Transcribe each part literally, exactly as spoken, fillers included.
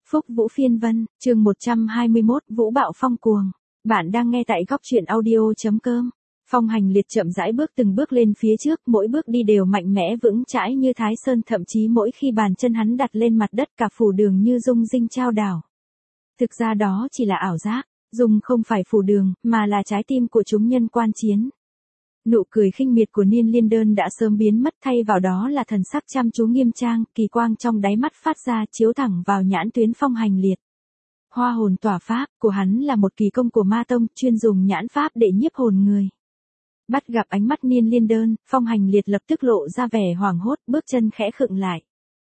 Phúc Vũ Phiên Vân, chương một trăm hai mươi mốt, Vũ Bạo Phong Cuồng. Bạn đang nghe tại góc truyện audio.com. Phong Hành Liệt chậm rãi bước từng bước lên phía trước, mỗi bước đi đều mạnh mẽ vững chãi như Thái Sơn, thậm chí mỗi khi bàn chân hắn đặt lên mặt đất cả phủ đường như rung rinh trao đảo. Thực ra đó chỉ là ảo giác, dùng không phải phủ đường, mà là trái tim của chúng nhân quan chiến. Nụ cười khinh miệt của Niên Liên Đơn đã sớm biến mất, thay vào đó là thần sắc chăm chú nghiêm trang, kỳ quang trong đáy mắt phát ra chiếu thẳng vào nhãn tuyến Phong Hành Liệt. Hoa hồn tỏa pháp của hắn là một kỳ công của Ma Tông, chuyên dùng nhãn pháp để nhiếp hồn người. Bắt gặp ánh mắt Niên Liên Đơn, Phong Hành Liệt lập tức lộ ra vẻ hoảng hốt, bước chân khẽ khựng lại.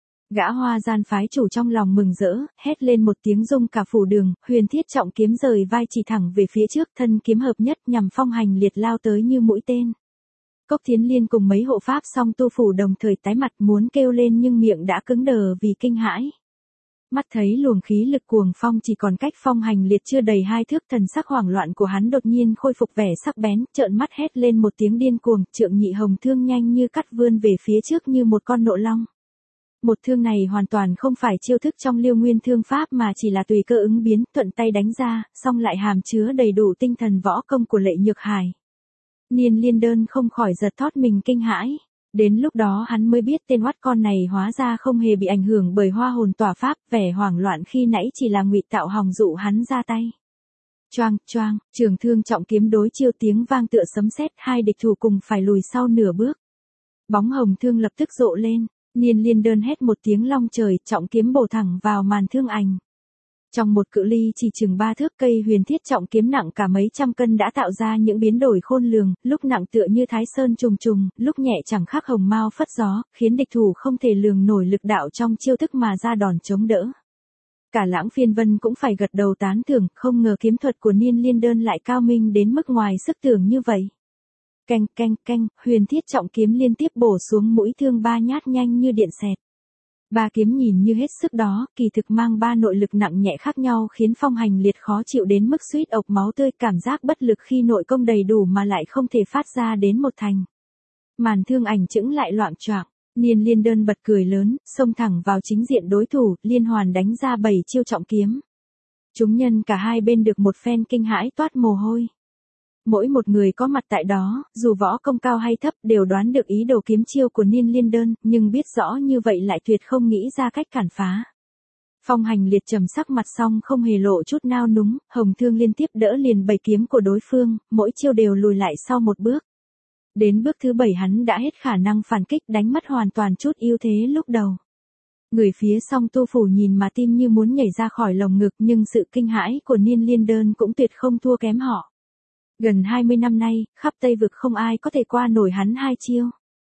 Gã Hoa Gian phái chủ trong lòng mừng rỡ, hét lên một tiếng rung cả phủ đường, Huyền Thiết trọng kiếm rời vai chỉ thẳng về phía trước, thân kiếm hợp nhất nhằm Phong Hành Liệt lao tới như mũi tên. Cốc Thiến Liên cùng mấy hộ pháp song tu phủ đồng thời tái mặt, muốn kêu lên nhưng miệng đã cứng đờ vì kinh hãi. Mắt thấy luồng khí lực cuồng phong chỉ còn cách Phong Hành Liệt chưa đầy hai thước, thần sắc hoảng loạn của hắn đột nhiên khôi phục vẻ sắc bén, trợn mắt hét lên một tiếng điên cuồng, Trượng Nhị Hồng thương nhanh như cắt vươn về phía trước như một con nộ long. Một thương này hoàn toàn không phải chiêu thức trong Liêu Nguyên Thương Pháp mà chỉ là tùy cơ ứng biến, thuận tay đánh ra, song lại hàm chứa đầy đủ tinh thần võ công của Lệ Nhược Hải. Niên Liên Đơn không khỏi giật thót mình kinh hãi. Đến lúc đó hắn mới biết tên oát con này hóa ra không hề bị ảnh hưởng bởi hoa hồn tỏa pháp, vẻ hoảng loạn khi nãy chỉ là ngụy tạo hòng dụ hắn ra tay. Choang, choang, trường thương trọng kiếm đối chiêu, tiếng vang tựa sấm sét, hai địch thủ cùng phải lùi sau nửa bước. Bóng hồng thương lập tức rộ lên, Niên Liên Đơn hét một tiếng long trời, trọng kiếm bổ thẳng vào màn thương ảnh. Trong một cự ly chỉ chừng ba thước, cây huyền thiết trọng kiếm nặng cả mấy trăm cân đã tạo ra những biến đổi khôn lường, lúc nặng tựa như Thái Sơn trùng trùng, lúc nhẹ chẳng khác hồng mao phất gió, khiến địch thủ không thể lường nổi lực đạo trong chiêu thức mà ra đòn chống đỡ. Cả Lãng Phiên Vân cũng phải gật đầu tán thưởng, không ngờ kiếm thuật của Niên Liên Đơn lại cao minh đến mức ngoài sức tưởng như vậy. Canh canh canh, huyền thiết trọng kiếm liên tiếp bổ xuống mũi thương ba nhát nhanh như điện xẹt. Ba kiếm nhìn như hết sức đó, kỳ thực mang ba nội lực nặng nhẹ khác nhau, khiến Phong Hành Liệt khó chịu đến mức suýt ộc máu tươi, cảm giác bất lực khi nội công đầy đủ mà lại không thể phát ra đến một thành. Màn thương ảnh chững lại loạng choạng, Niên Liên Đơn bật cười lớn, xông thẳng vào chính diện đối thủ, liên hoàn đánh ra bảy chiêu trọng kiếm. Chúng nhân cả hai bên được một phen kinh hãi toát mồ hôi. Mỗi một người có mặt tại đó, dù võ công cao hay thấp, đều đoán được ý đồ kiếm chiêu của Niên Liên Đơn, nhưng biết rõ như vậy lại tuyệt không nghĩ ra cách cản phá. Phong Hành Liệt trầm sắc mặt xong không hề lộ chút nao núng, hồng thương liên tiếp đỡ liền bảy kiếm của đối phương, mỗi chiêu đều lùi lại sau một bước. Đến bước thứ bảy hắn đã hết khả năng phản kích, đánh mất hoàn toàn chút ưu thế lúc đầu. Người phía song tu phủ nhìn mà tim như muốn nhảy ra khỏi lồng ngực, nhưng sự kinh hãi của Niên Liên Đơn cũng tuyệt không thua kém họ. Gần hai mươi năm nay, khắp Tây Vực không ai có thể qua nổi hắn hai chiêu.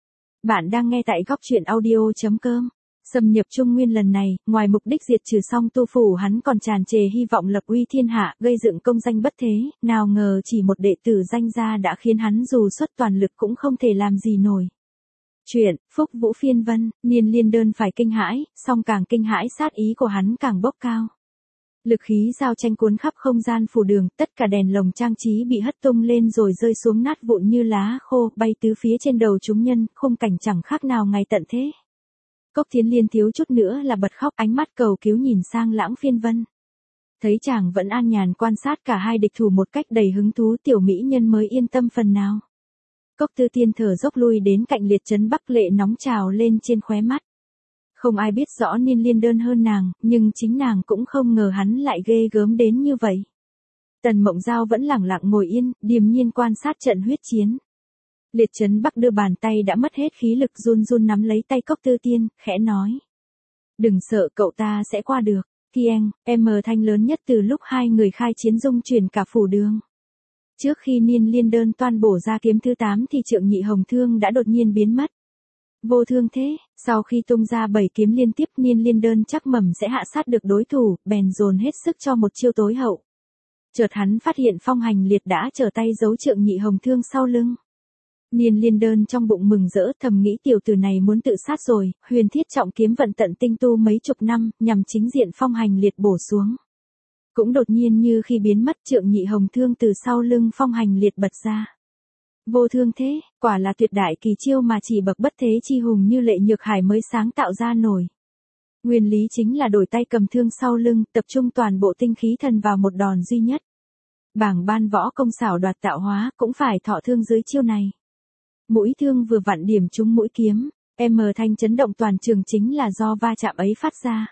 Bạn đang nghe tại góc truyện audio.com. Xâm nhập Trung Nguyên lần này, ngoài mục đích diệt trừ song tu phủ, hắn còn tràn trề hy vọng lập uy thiên hạ, gây dựng công danh bất thế, nào ngờ chỉ một đệ tử danh gia đã khiến hắn dù xuất toàn lực cũng không thể làm gì nổi. Chuyện, Phúc Vũ Phiên Vân, Niên Liên Đơn phải kinh hãi, song càng kinh hãi sát ý của hắn càng bốc cao. Lực khí giao tranh cuốn khắp không gian phủ đường, tất cả đèn lồng trang trí bị hất tung lên rồi rơi xuống nát vụn như lá khô, bay tứ phía trên đầu chúng nhân, khung cảnh chẳng khác nào ngày tận thế. Cốc Thiến Liên thiếu chút nữa là bật khóc, ánh mắt cầu cứu nhìn sang Lãng Phiên Vân. Thấy chàng vẫn an nhàn quan sát cả hai địch thủ một cách đầy hứng thú, tiểu mỹ nhân mới yên tâm phần nào. Cốc Tư Tiên thở dốc lui đến cạnh Liệt Trấn Bắc, lệ nóng trào lên trên khóe mắt. Không ai biết rõ Niên Liên Đơn hơn nàng, nhưng chính nàng cũng không ngờ hắn lại ghê gớm đến như vậy. Tần Mộng Giao vẫn lẳng lặng ngồi yên, điềm nhiên quan sát trận huyết chiến. Liệt Trấn Bắc đưa bàn tay đã mất hết khí lực, run run nắm lấy tay Cốc Tư Tiên, khẽ nói. Đừng sợ, cậu ta sẽ qua được. Kieng, em thanh lớn nhất từ lúc hai người khai chiến dung chuyển cả phủ đường. Trước khi Niên Liên Đơn toan bổ ra kiếm thứ tám thì Trượng Nhị Hồng thương đã đột nhiên biến mất. Vô thương thế, sau khi tung ra bảy kiếm liên tiếp, Niên Liên Đơn chắc mẩm sẽ hạ sát được đối thủ, bèn dồn hết sức cho một chiêu tối hậu. Chợt hắn phát hiện Phong Hành Liệt đã trở tay giấu Trượng Nhị Hồng thương sau lưng. Niên Liên Đơn trong bụng mừng rỡ, thầm nghĩ tiểu tử này muốn tự sát rồi, huyền thiết trọng kiếm vận tận tinh tu mấy chục năm, nhằm chính diện Phong Hành Liệt bổ xuống. Cũng đột nhiên như khi biến mất, Trượng Nhị Hồng thương từ sau lưng Phong Hành Liệt bật ra. Vô thương thế, quả là tuyệt đại kỳ chiêu mà chỉ bậc bất thế chi hùng như Lệ Nhược Hải mới sáng tạo ra nổi. Nguyên lý chính là đổi tay cầm thương sau lưng, tập trung toàn bộ tinh khí thần vào một đòn duy nhất. Bảng ban võ công xảo đoạt tạo hóa cũng phải thọ thương dưới chiêu này. Mũi thương vừa vặn điểm trúng mũi kiếm, M thanh chấn động toàn trường chính là do va chạm ấy phát ra.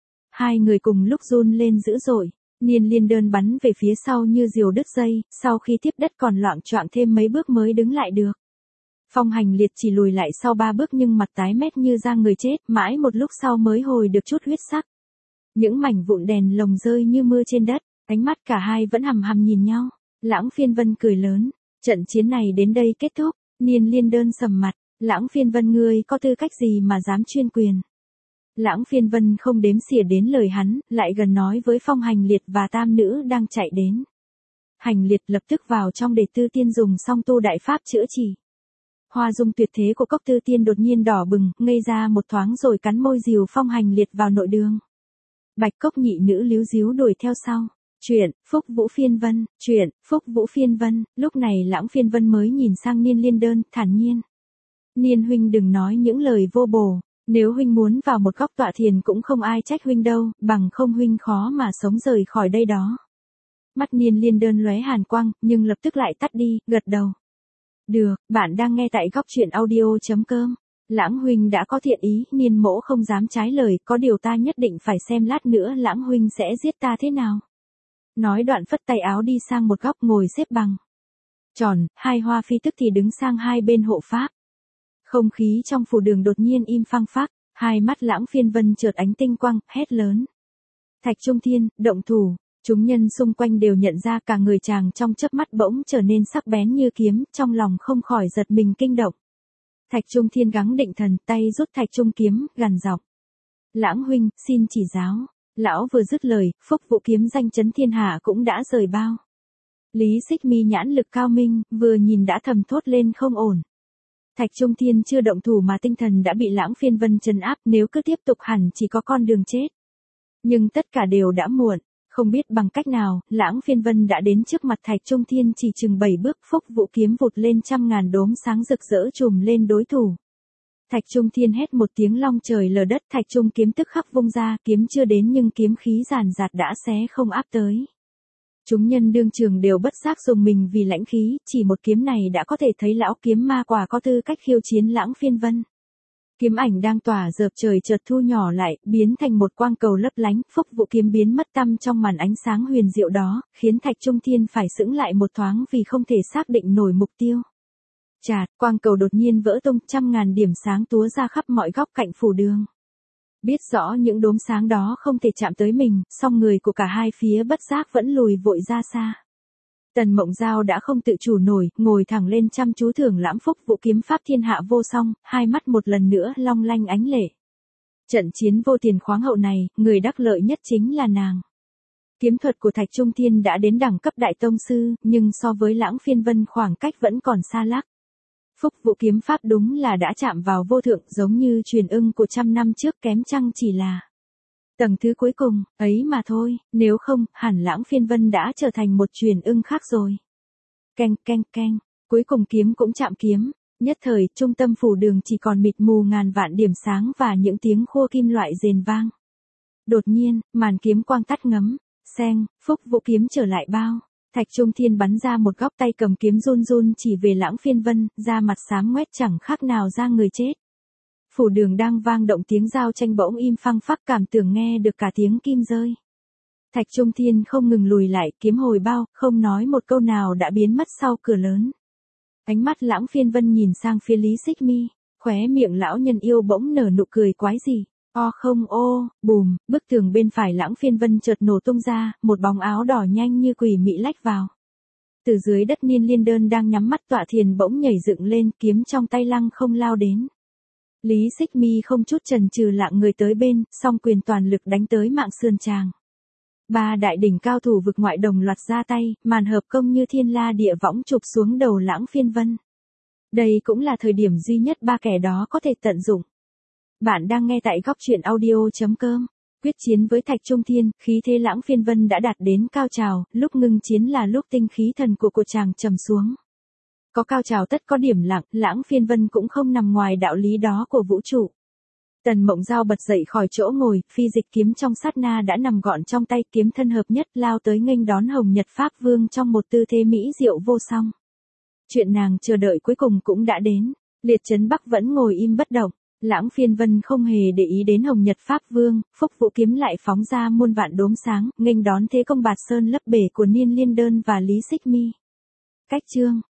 Hai người cùng lúc run lên dữ dội, Niên Liên đơn bắn về phía sau như diều đứt dây, sau khi tiếp đất còn loạng choạng thêm mấy bước mới đứng lại được. Phong Hành Liệt chỉ lùi lại sau ba bước nhưng mặt tái mét như da người chết, mãi một lúc sau mới hồi được chút huyết sắc. Những mảnh vụn đèn lồng rơi như mưa trên đất, ánh mắt cả hai vẫn hằm hằm nhìn nhau. Lãng Phiên Vân cười lớn, trận chiến này đến đây kết thúc. Niên Liên đơn sầm mặt, Lãng Phiên Vân ngươi có tư cách gì mà dám chuyên quyền. Lãng Phiên Vân không đếm xỉa đến lời hắn, lại gần nói với Phong Hành Liệt và tam nữ đang chạy đến. Hành Liệt lập tức vào trong để Tư Tiên dùng song tu đại pháp chữa trị. Hoa dung tuyệt thế của Cốc Tư Tiên đột nhiên đỏ bừng, ngây ra một thoáng rồi cắn môi dìu Phong Hành Liệt vào nội đường. Bạch Cốc nhị nữ líu díu đuổi theo sau. Chuyện, Phúc Vũ Phiên Vân, chuyện, Phúc Vũ Phiên Vân, lúc này Lãng Phiên Vân mới nhìn sang Niên Liên đơn, thản nhiên. Niên huynh đừng nói những lời vô bổ, nếu huynh muốn vào một góc tọa thiền cũng không ai trách huynh đâu, bằng không huynh khó mà sống rời khỏi đây đó. Mắt Niên Liên đơn lóe hàn quang, nhưng lập tức lại tắt đi, gật đầu. Được, bạn đang nghe tại góc truyện audio.com. Lãng huynh đã có thiện ý, Niên mỗ không dám trái lời, có điều ta nhất định phải xem lát nữa Lãng huynh sẽ giết ta thế nào. Nói đoạn phất tay áo đi sang một góc ngồi xếp bằng. Tròn, hai Hoa Phi tức thì đứng sang hai bên hộ pháp. Không khí trong phủ đường đột nhiên im phăng phắc, hai mắt Lãng Phiên Vân chợt ánh tinh quang, hét lớn. Thạch Trung Thiên, động thủ. Chúng nhân xung quanh đều nhận ra cả người chàng trong chớp mắt bỗng trở nên sắc bén như kiếm, trong lòng không khỏi giật mình kinh động. Thạch Trung Thiên gắng định thần, tay rút Thạch Trung kiếm, gằn giọng. Lãng huynh, xin chỉ giáo. Lão vừa dứt lời, Phúc Vũ kiếm danh chấn thiên hạ cũng đã rời bao. Lý Xích Mi nhãn lực cao minh, vừa nhìn đã thầm thốt lên không ổn. Thạch Trung Thiên chưa động thủ mà tinh thần đã bị Lãng Phiên Vân trấn áp, nếu cứ tiếp tục hẳn chỉ có con đường chết. Nhưng tất cả đều đã muộn, không biết bằng cách nào, Lãng Phiên Vân đã đến trước mặt Thạch Trung Thiên chỉ chừng bảy bước, Phúc Vũ kiếm vụt lên trăm ngàn đốm sáng rực rỡ trùm lên đối thủ. Thạch Trung Thiên hét một tiếng long trời lở đất, Thạch Trung kiếm tức khắc vung ra, kiếm chưa đến nhưng kiếm khí giàn giạt đã xé không áp tới. Chúng nhân đương trường đều bất giác dùng mình vì lãnh khí, chỉ một kiếm này đã có thể thấy lão kiếm ma quả có tư cách khiêu chiến Lãng Phiên Vân. Kiếm ảnh đang tỏa dợp trời chợt thu nhỏ lại, biến thành một quang cầu lấp lánh, Phúc Vũ kiếm biến mất tăm trong màn ánh sáng huyền diệu đó, khiến Thạch Trung Thiên phải sững lại một thoáng vì không thể xác định nổi mục tiêu. Chạt, quang cầu đột nhiên vỡ tung, trăm ngàn điểm sáng túa ra khắp mọi góc cạnh phủ đường. Biết rõ những đốm sáng đó không thể chạm tới mình, song người của cả hai phía bất giác vẫn lùi vội ra xa. Tần Mộng Giao đã không tự chủ nổi, ngồi thẳng lên chăm chú thưởng lãm Phúc Vũ kiếm pháp thiên hạ vô song, hai mắt một lần nữa long lanh ánh lệ. Trận chiến vô tiền khoáng hậu này, người đắc lợi nhất chính là nàng. Kiếm thuật của Thạch Trung Thiên đã đến đẳng cấp đại tông sư, nhưng so với Lãng Phiên Vân khoảng cách vẫn còn xa lắc. Phúc Vũ kiếm pháp đúng là đã chạm vào vô thượng, giống như truyền ưng của trăm năm trước, kém chăng chỉ là tầng thứ cuối cùng, ấy mà thôi, nếu không, hẳn Lãng Phiên Vân đã trở thành một truyền ưng khác rồi. Keng keng keng, cuối cùng kiếm cũng chạm kiếm, nhất thời, trung tâm phủ đường chỉ còn mịt mù ngàn vạn điểm sáng và những tiếng khua kim loại rền vang. Đột nhiên, màn kiếm quang tắt ngấm, xeng, Phúc Vũ kiếm trở lại bao. Thạch Trung Thiên bắn ra một góc, tay cầm kiếm run run chỉ về Lãng Phiên Vân, da mặt xám ngoét chẳng khác nào da người chết. Phủ đường đang vang động tiếng giao tranh bỗng im phăng phắc, cảm tưởng nghe được cả tiếng kim rơi. Thạch Trung Thiên không ngừng lùi lại, kiếm hồi bao, không nói một câu nào đã biến mất sau cửa lớn. Ánh mắt Lãng Phiên Vân nhìn sang phía Lý Xích Mi, khóe miệng lão nhân yêu bỗng nở nụ cười quái dị. O không ô, bùm, bức tường bên phải Lãng Phiên Vân chợt nổ tung ra, một bóng áo đỏ nhanh như quỷ mị lách vào. Từ dưới đất Niên Liên đơn đang nhắm mắt tọa thiền bỗng nhảy dựng lên, kiếm trong tay lăng không lao đến. Lý Xích Mi không chút chần chừ lạng người tới bên, song quyền toàn lực đánh tới mạng sườn chàng. Ba đại đỉnh cao thủ vực ngoại đồng loạt ra tay, màn hợp công như thiên la địa võng chụp xuống đầu Lãng Phiên Vân. Đây cũng là thời điểm duy nhất ba kẻ đó có thể tận dụng. Bạn đang nghe tại góc truyện audio.com. Quyết chiến với Thạch Trung Thiên, khí thế Lãng Phiên Vân đã đạt đến cao trào, lúc ngưng chiến là lúc tinh khí thần của của chàng trầm xuống. Có cao trào tất có điểm lặng, Lãng Phiên Vân cũng không nằm ngoài đạo lý đó của vũ trụ. Tần Mộng Giao bật dậy khỏi chỗ ngồi, phi dịch kiếm trong sát na đã nằm gọn trong tay, kiếm thân hợp nhất lao tới nghênh đón Hồng Nhật Pháp Vương trong một tư thế mỹ diệu vô song. Chuyện nàng chờ đợi cuối cùng cũng đã đến. Liệt Trấn Bắc vẫn ngồi im bất động. Lãng Phiên Vân không hề để ý đến Hồng Nhật Pháp Vương, Phúc Vũ kiếm lại phóng ra muôn vạn đốm sáng, nghênh đón thế công bạt sơn lấp bể của Niên Liên Đơn và Lý Xích Mi. Cách chương